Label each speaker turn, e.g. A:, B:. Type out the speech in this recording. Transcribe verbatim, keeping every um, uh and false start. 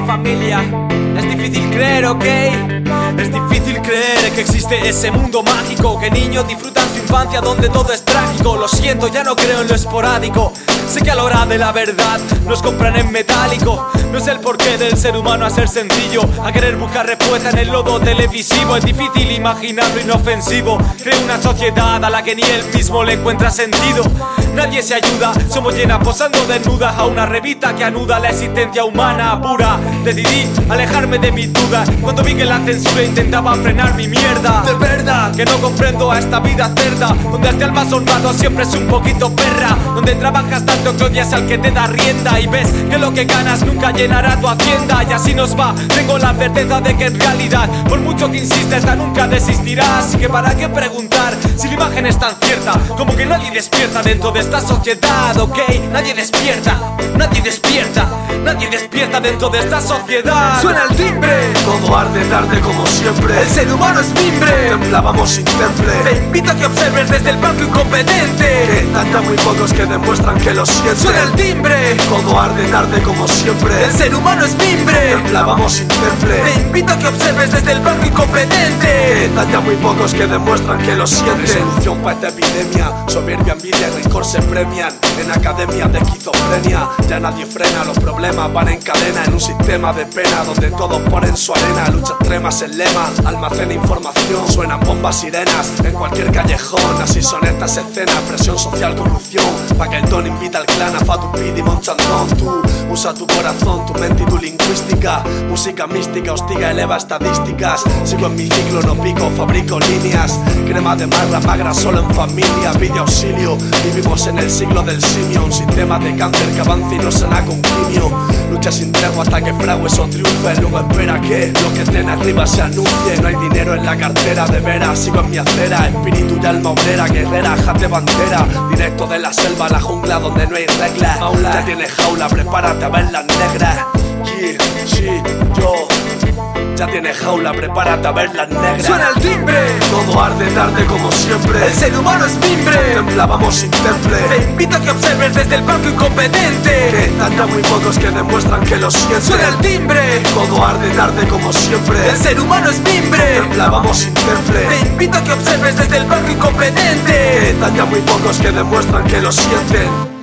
A: familia. Es difícil creer, ok. Es difícil creer que existe ese mundo mágico, que niños disfrutan su infancia donde todo es trágico. Lo siento, ya no creo en lo esporádico. Sé que a la hora de la verdad nos compran en metálico. No es el porqué del ser humano a ser sencillo, a querer buscar respuesta en el lodo televisivo. Es difícil imaginarlo inofensivo. Creo una sociedad a la que ni él mismo le encuentra sentido. Nadie se ayuda, somos llenas posando desnudas a una revista que anuda la existencia humana pura. Decidí alejarme de mis dudas cuando vi que la censura intentaba frenar mi mierda. De verdad que no comprendo a esta vida cerda, donde hasta el más honrado siempre es un poquito perra, donde trabajas tanto que odias al que te da rienda y ves que lo que ganas nunca llenará tu hacienda. Y así nos va, tengo la certeza de que en realidad, por mucho que insistas, esta nunca desistirás. Así que para qué preguntar si la imagen es tan cierta, como que nadie despierta dentro de esta sociedad, ok. Nadie despierta, nadie despierta, nadie despierta dentro de esta sociedad.
B: Suena el timbre,
C: todo arde tarde como siempre.
B: El ser humano es mimbre,
C: templábamos sin temple.
B: Te invito a que observes desde el banco incompetente,
C: que tanta muy pocos que demuestran que lo sienten.
B: Suena el timbre,
C: todo arde tarde como siempre.
B: El ser humano es mimbre,
C: templábamos sin temple.
B: Te invito a que observes desde el banco incompetente,
C: que tanta muy pocos que demuestran que lo sienten. Resolución para esta epidemia, soberbia, envidia y rencor se premian en academias de esquizofrenia. Ya nadie frena, los problemas van en cadena en un sistema de pena donde todos ponen su arena. Lucha extrema es el lema, almacena información, suenan bombas, sirenas en cualquier callejón. Así son estas escenas, presión social, corrupción. Pa' que el don invita al clan a Fatu Pidi, Monchandón. Tú usa tu corazón, tu mente y tu lingüística. Música mística, hostiga, eleva estadísticas. Sigo en mi ciclo, no pico, fabrico líneas. Crema de magra, magra, solo en familia. Pide auxilio, vivimos en el siglo del simio. Un sistema de cáncer que avanza y no sana con quimio. Lucha sin tregua hasta que fragues o triunfe. Luego espera que lo que esté arriba se anuncie. No hay dinero en la cartera, de veras, sigo en mi acera. Espíritu y alma obrera, guerrera, jate bandera. Directo de la selva, la jungla donde no hay reglas. Ya tienes jaula, prepárate a ver las negras. Yeah, shit, yo. Ya tienes jaula, prepárate a ver las negras.
B: Suena el timbre,
C: todo arde tarde como siempre.
B: El ser humano es mimbre,
C: templábamos sin temple.
B: Te invito a que observes desde el banco incompetente,
C: que tanta muy pocos que demuestran que lo sienten.
B: Suena el timbre,
C: todo arde tarde como siempre.
B: El ser humano es mimbre,
C: templábamos sin temple.
B: Te invito a que observes desde el banco incompetente,
C: que tanta muy pocos que demuestran que lo sienten.